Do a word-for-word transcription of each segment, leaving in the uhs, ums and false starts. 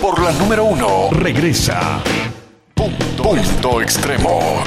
por la número uno. Regresa Punto, Punto Extremo.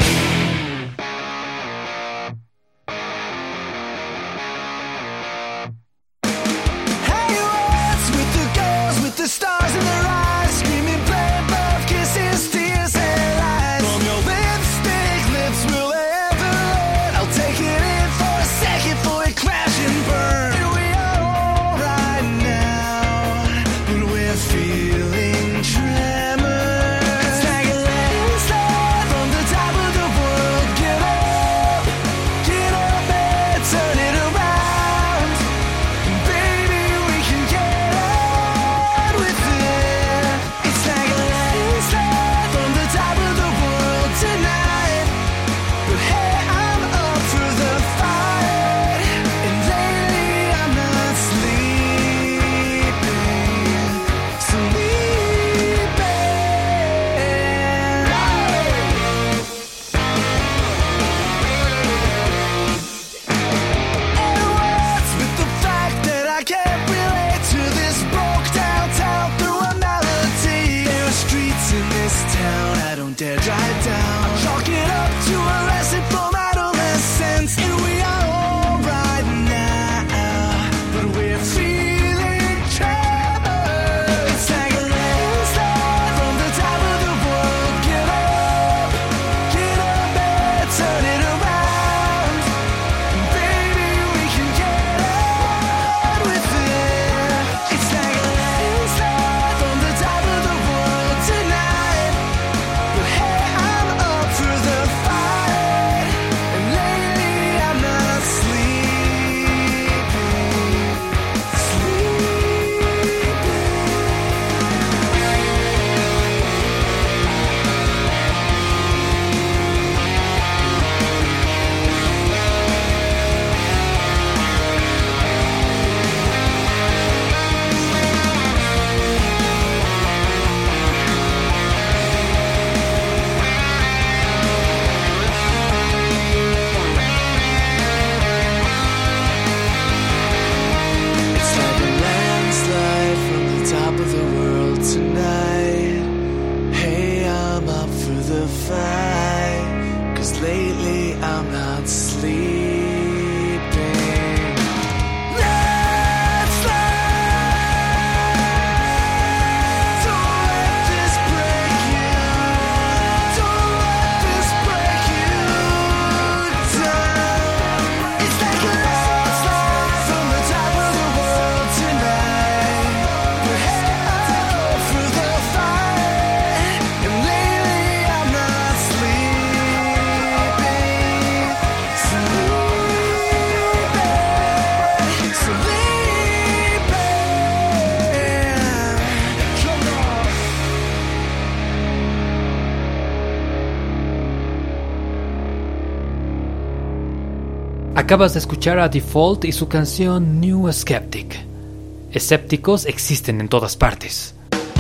Acabas de escuchar a Default y su canción New Skeptic. Escépticos existen en todas partes.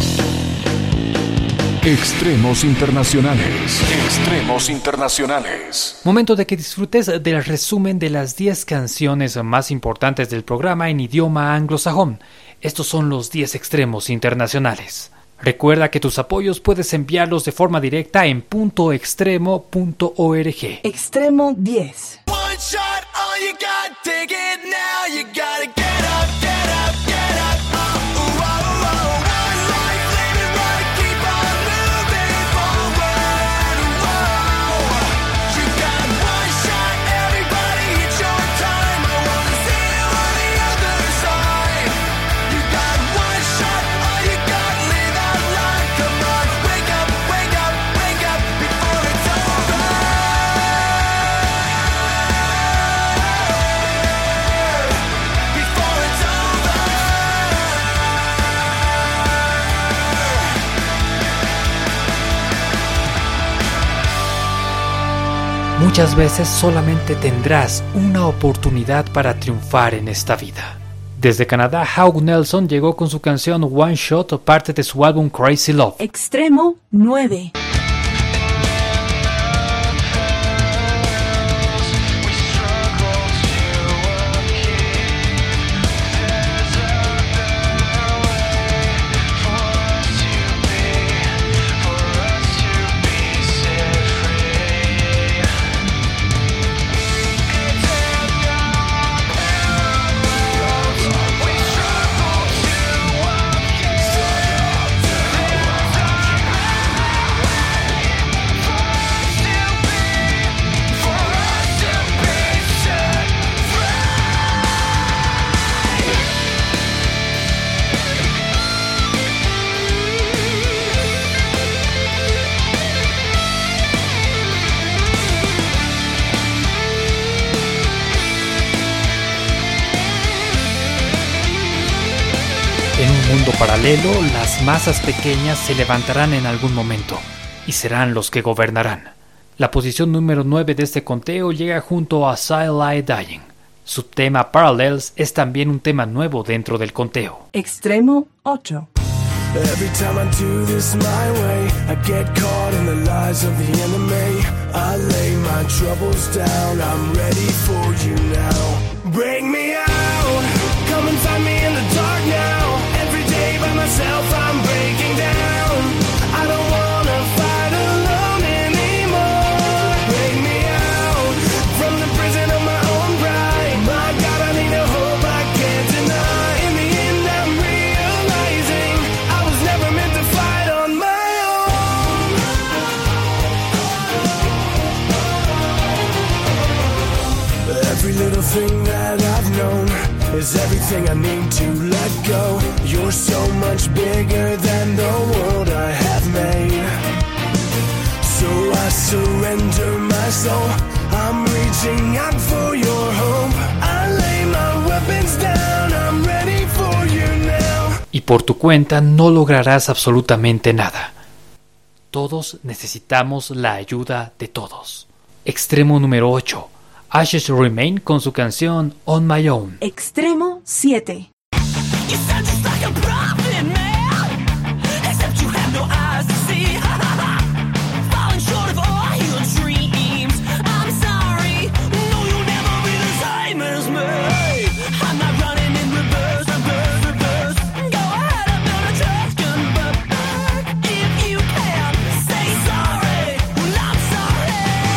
Extremos internacionales. Extremos internacionales. Momento de que disfrutes del resumen de las diez canciones más importantes del programa en idioma anglosajón. Estos son los diez extremos internacionales. Recuerda que tus apoyos puedes enviarlos de forma directa en punto extremo punto org. Extremo diez. One shot, all you got, take it now, you gotta get up, get up, get up. Oh, ooh, oh, oh. One life, live it right, keep on moving forward. Whoa. You got one shot, everybody, it's your time. I wanna see you on the other side. You got one shot, all you got, live out loud. Come on, wake up, wake up, wake up before it's over. Muchas veces solamente tendrás una oportunidad para triunfar en esta vida. Desde Canadá, Hawk Nelson llegó con su canción One Shot, parte de su álbum Crazy Love. Extremo nueve. To mundo paralelo, las masas pequeñas se levantarán en algún momento y serán los que gobernarán. La posición número nueve de este conteo llega junto a Silent Lie Dying. Su tema Parallels es también un tema nuevo dentro del conteo. Extremo ocho. Every time I do this my way, I get caught in the lies of the enemy. I lay my troubles down, I'm ready for you now. Bring me out, come and find me in the dark now. Every day by myself I'm breaking down. I don't wanna fight alone anymore. Bring me out, from the prison of my own pride. My God, I need a hope I can't deny. In the end I'm realizing I was never meant to fight on my own. Every little thing that I've known is everything I need to let go. You're so much bigger than the world I have made. So I surrender my soul. I'm reaching out for your hope. I lay my weapons down. I'm ready for you now. Y por tu cuenta no lograrás absolutamente nada. Todos necesitamos la ayuda de todos. Extremo número ocho. Ashes Remain con su canción On My Own. Extremo siete. You sound just like a prophet, man. Except you have no eyes to see. Falling short of all your dreams. I'm sorry. No, you'll never be the same as me. I'm not running in reverse, reverse, reverse. Go ahead and build a trash gun, but back if you can. Say sorry. Well, I'm sorry.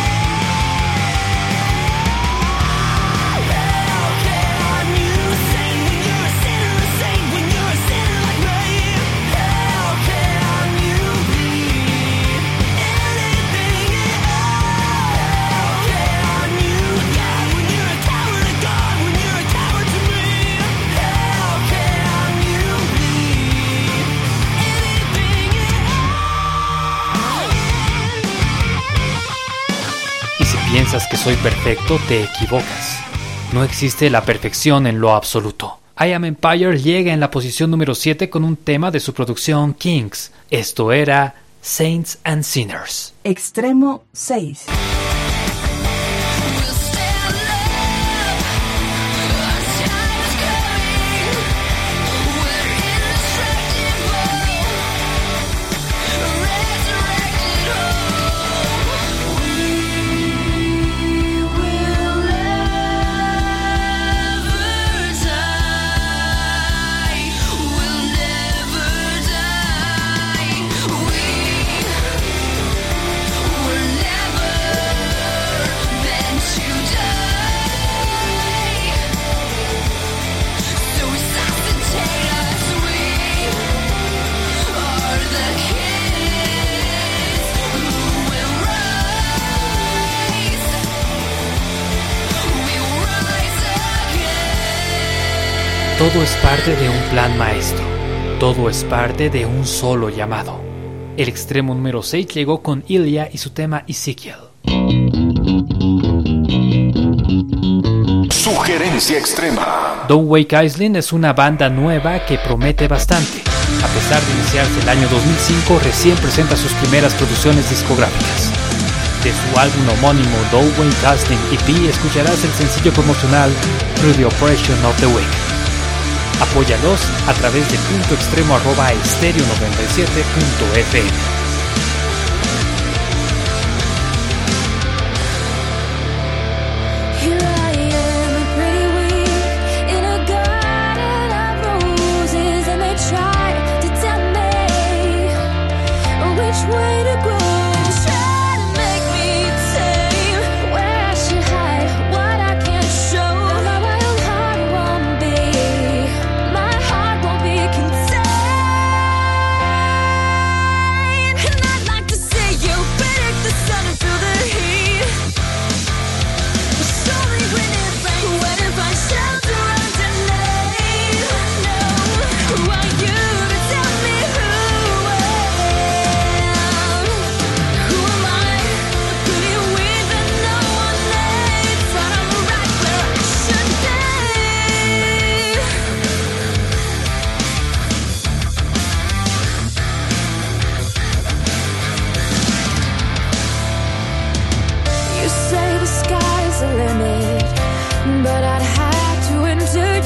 How can you say when you're a sinner, a saint when you're a sinner like me? How can you be anything at all? How can you die when you're a coward to God, when you're a coward to me? How can you be anything at all? Y si piensas que soy perfecto, te equivocas. No existe la perfección en lo absoluto. I Am Empire llega en la posición número siete con un tema de su producción Kings. Esto era Saints and Sinners. Extremo seis. We'll stand up. Our time is coming. We're indestructible. Resurrected hope. We will never die. We'll never die. We were never meant to die. So resuscitate us. We are the kids who will rise. We will rise again. Todo es parte de un plan maestro. Todo es parte de un solo llamado. El extremo número seis llegó con Ilya y su tema Ezekiel. Sugerencia extrema. Don't Wake Island es una banda nueva que promete bastante. A pesar de iniciarse el año dos mil cinco, recién presenta sus primeras producciones discográficas. De su álbum homónimo Don't Wake Island E P escucharás el sencillo promocional Through the Oppression of the Weak. Apóyalos a través de punto extremo arroba estéreo noventa y siete punto f m. Here I am, pretty weak, in a garden of roses, and they try to tell me which way to go. Try to make me tame where I should hide what I can't show. My wild heart won't be, my heart won't be contained. And I'd like to see you predict the sun and feel the heat. Sorry when it rains, when it finds shelter underneath. No, want you to tell me who I am.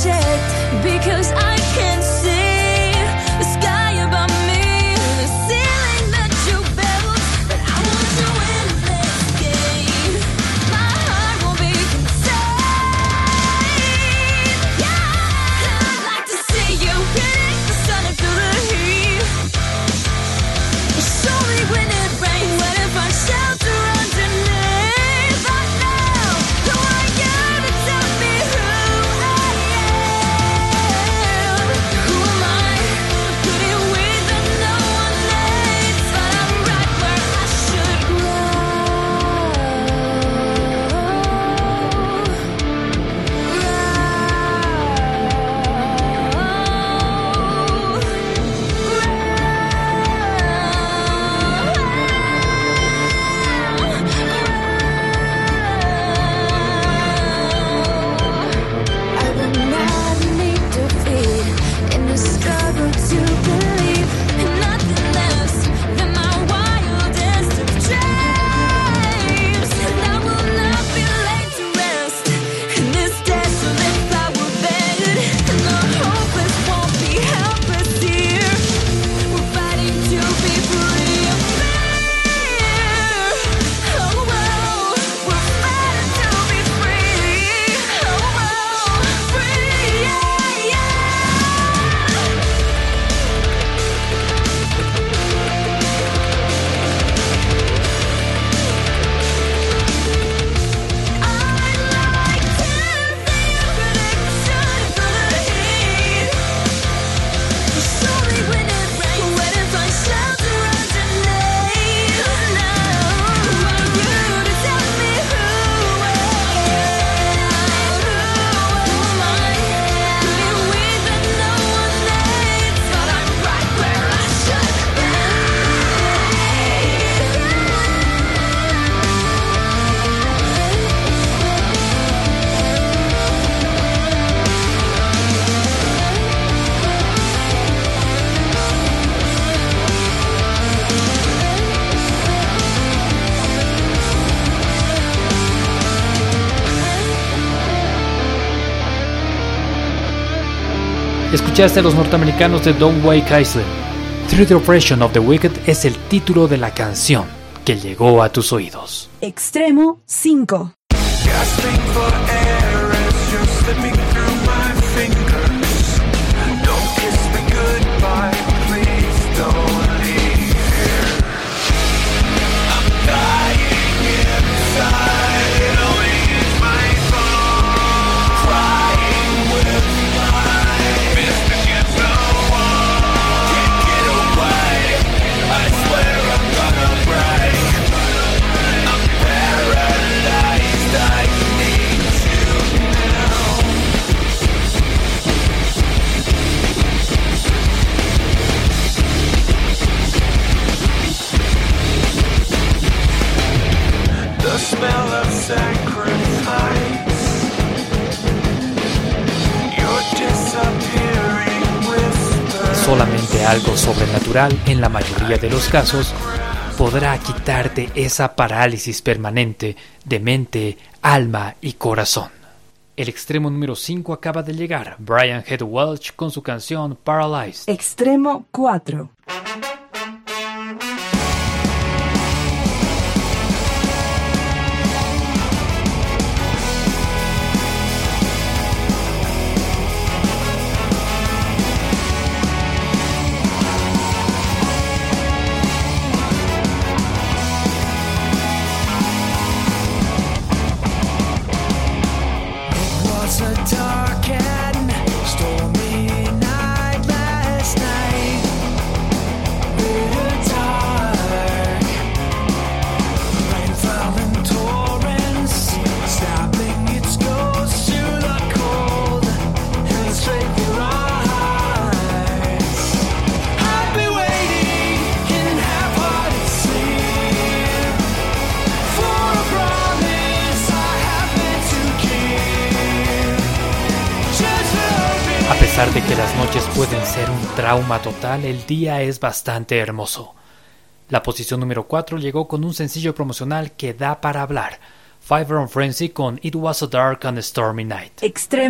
project because I can see the sky above me, the ceiling that you built. But I want to win this game. My heart won't be contained. Yeah, I'd like to see you hit the sun and feel the heat. Show me when it rains, when it finds shelter underneath. I know, who are you to tell me who I am? Who am I? Put it with that no one needs, but I'm right where I should I will not need defeat in the struggle to believe in nothing less than my wildest of dreams. And I will not be laid to rest in this desolate flower bed. And the hopeless won't be helpless here. We're fighting to be free of fear. Oh well, we're fighting to be free. Oh well, free, yeah, yeah. I'd like to see you connection for the heat. Show me when it rains, when it finds shelter underneath. Now, who are you to tell me who I am? Who am I? Put it with that no one needs, but I'm right where I should be. Escuchaste a los norteamericanos de Don't Wake Island. Through the Oppression of the Wicked es el título de la canción que llegó a tus oídos. Extremo cinco. Gasping for air as you're slipping through my fingers. Don't kiss me goodbye, please don't leave here. I'm dying inside, only in my bones. Crying with my fist against the wall. Can't get away, I swear I'm gonna break. I'm paralyzed, I need you now. The smell of sacrifice. You're disappearing whispers. Solamente algo sobrenatural, en la mayoría de los casos, podrá quitarte esa parálisis permanente de mente, alma y corazón. El extremo número cinco acaba de llegar, Brian Head Welch con su canción Paralyzed. Extremo cuatro. Was a dark and stormy night last night. Bitter dark. Rain fell in torrents, stopping its course to the cold and straight through our hearts. I've been waiting in half-hearted sleep for a promise I have meant to keep. Just for A pesar de que las noches pueden ser un trauma total, el día es bastante hermoso. La posición número cuatro llegó con un sencillo promocional que da para hablar, Fiverr on Frenzy con It Was a Dark and Stormy Night. Extremo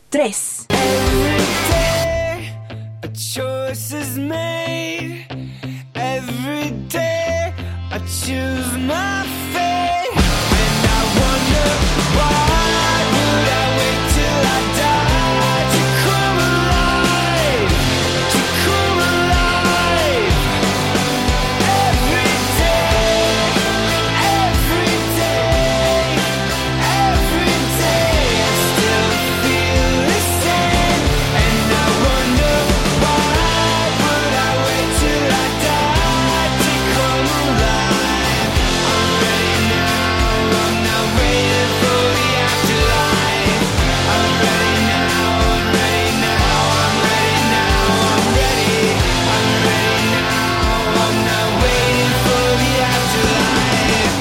tres. Every day a choice is made. Every day I choose my fate. And I wonder why would I wait till I die to come alive, to come alive. Every day, every day, every day I still feel the same. And I wonder why would I wait till I die to come alive. I'm ready now, I'm not waiting for the afterlife. I'm ready now, I'm ready now, I'm ready now, I'm ready. I'm ready now, I'm not waiting for the afterlife.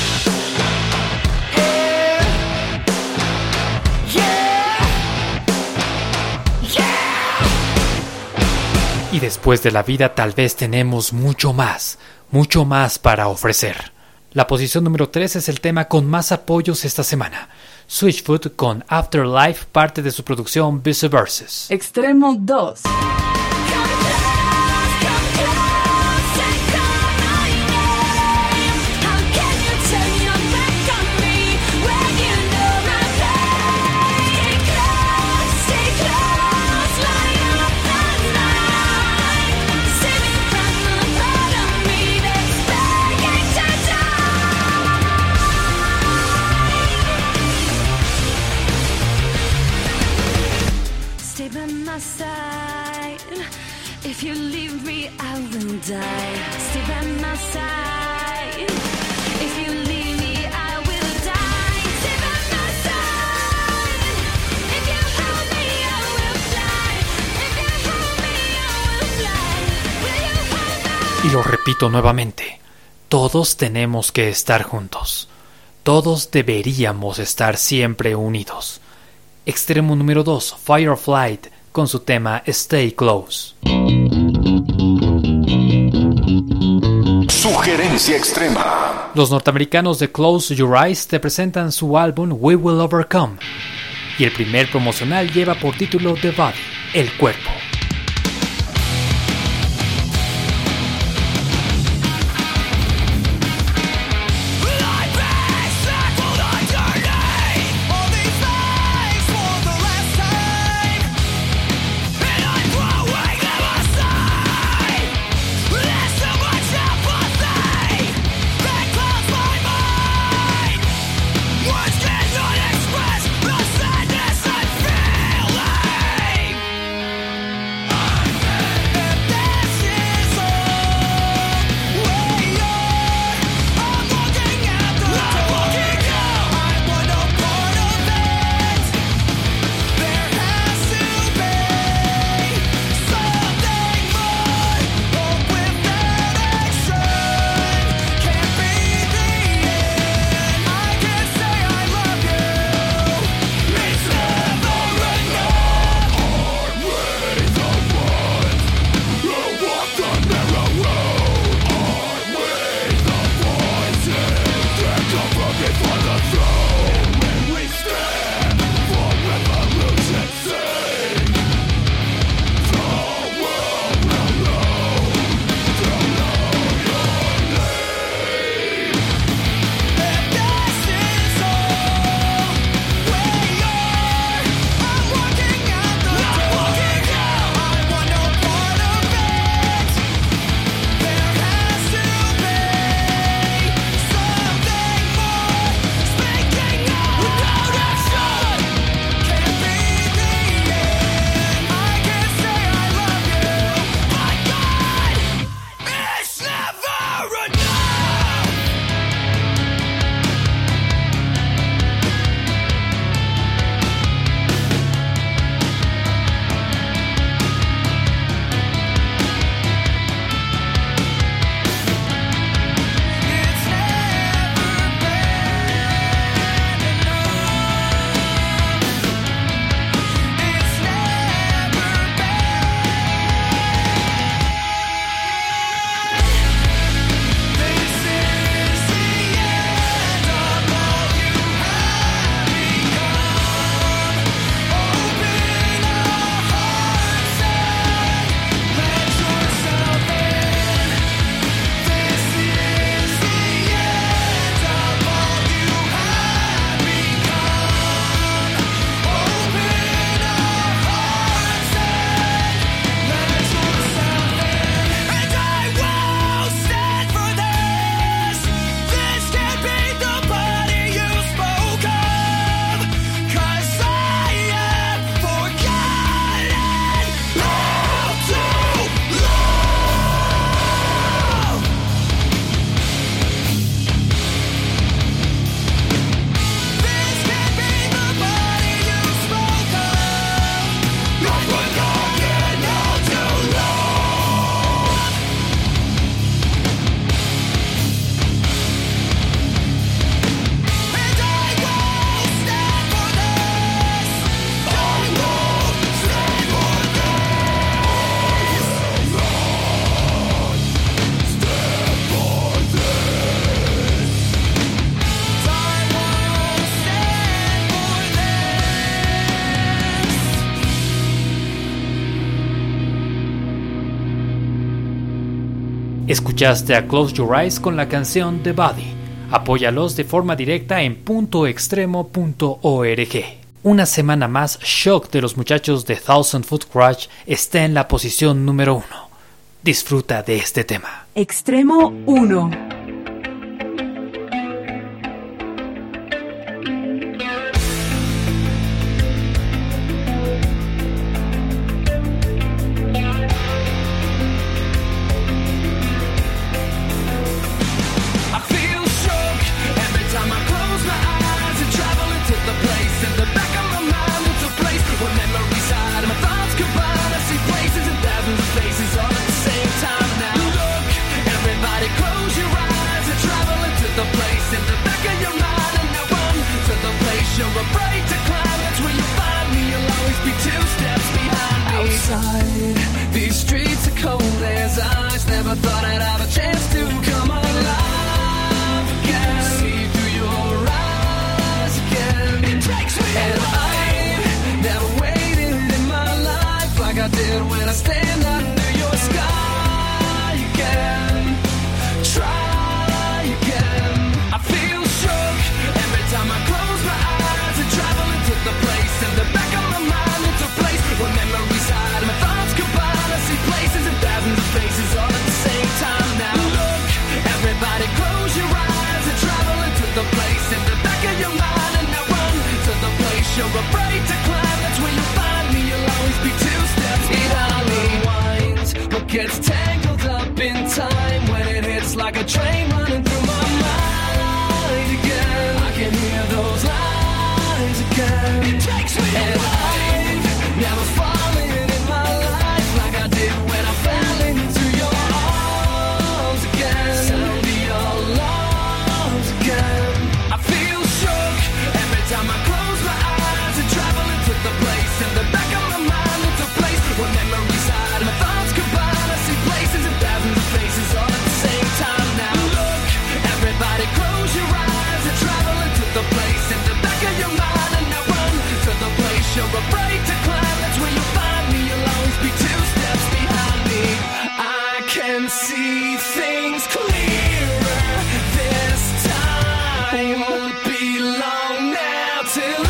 Yeah, yeah, yeah. Y después de la vida tal vez tenemos mucho más, mucho más para ofrecer. La posición número tres es el tema con más apoyos esta semana. Switchfoot con Afterlife, parte de su producción Viceverses. Extremo dos. Stay by my side. If you leave me, I will die. Stay by my side. If you leave me, I will die. Stay by my side. If you hold me, I will fly. If you hold me, I will fly. Will you hold me? Y lo repito nuevamente, todos tenemos que estar juntos. Todos deberíamos estar siempre unidos. Extremo número dos, Fireflight, con su tema Stay Close. Sugerencia extrema. Los norteamericanos de Close Your Eyes te presentan su álbum We Will Overcome, y el primer promocional lleva por título The Body, el cuerpo. Escuchaste a Close Your Eyes con la canción The Body. Apóyalos de forma directa en punto extremo punto org. Una semana más, Shock de los muchachos de Thousand Foot Crutch está en la posición número uno. Disfruta de este tema. Extremo uno. These streets are cold as ice. Never thought I'd have a chance to come alive again. See through your eyes again. It takes me and I've never waited in my life like I did when I stand under your sky again. Try again. I feel shook every time I close my eyes and travel into the place in the back of my mind. It's a place where memories hide. My thoughts combine. I see places and thousands of faces all at the same time now. Look, everybody close your eyes and travel into the place in the back of your mind. And now run to the place you're afraid to climb. That's where you'll find me. You'll always be two steps behind me. Winds, what gets tangled up in time when it hits like a train running through my mind again. I can hear those lines again. It takes me and I've never fallen in my life like I did when I fell into your arms again. Sound your alarms again. I feel shook every time I close my eyes and travel into the place in the back of my mind. It's a place where memories hide. My thoughts combine. I see places and thousands of faces all at the same time now. Look, everybody close your eyes and travel into the place in the back of your mind. And now run to the place you're afraid to climb. That's where you'll find me. You'll always be two steps behind me. I can see things clearer this time. Won't be long now till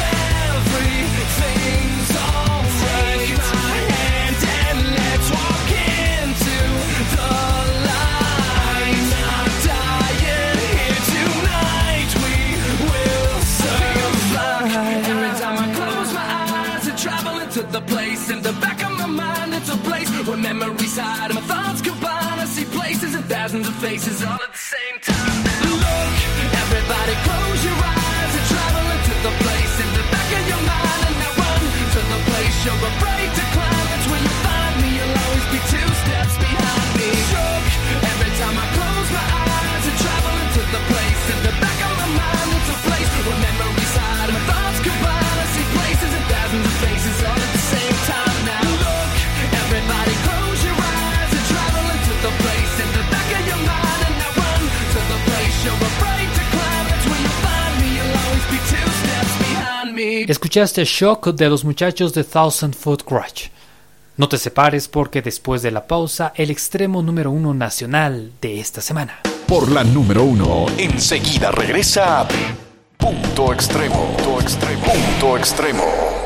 everything's alright. Take my hand and let's walk into the light. Not dying here tonight. We will survive. Every time I close my eyes and travel into the place in the back of my mind. It's a place where memories hide. My thoughts combine. I see places and thousands of faces all at the same time. Look, everybody close your eyes and travel into the place in the back of your mind. And now run to the place you're afraid to climb. That's where you'll find me. You'll always be two steps behind me. Shook every time I close my eyes and travel into the place in the back of my mind. It's a place where memories hide. My thoughts combine. I see places and thousands of faces all at the same time now. Look, everybody close your eyes and travel into the place in the back of your mind. And now run to the place you're afraid to climb. That's where you'll find me. You'll always be two steps behind me. Escuchaste Shock de los muchachos de Thousand Foot Crutch. No te separes porque después de la pausa, el extremo número uno nacional de esta semana. Por la número uno, enseguida regresa Punto Extremo. Punto Extremo. Punto Extremo.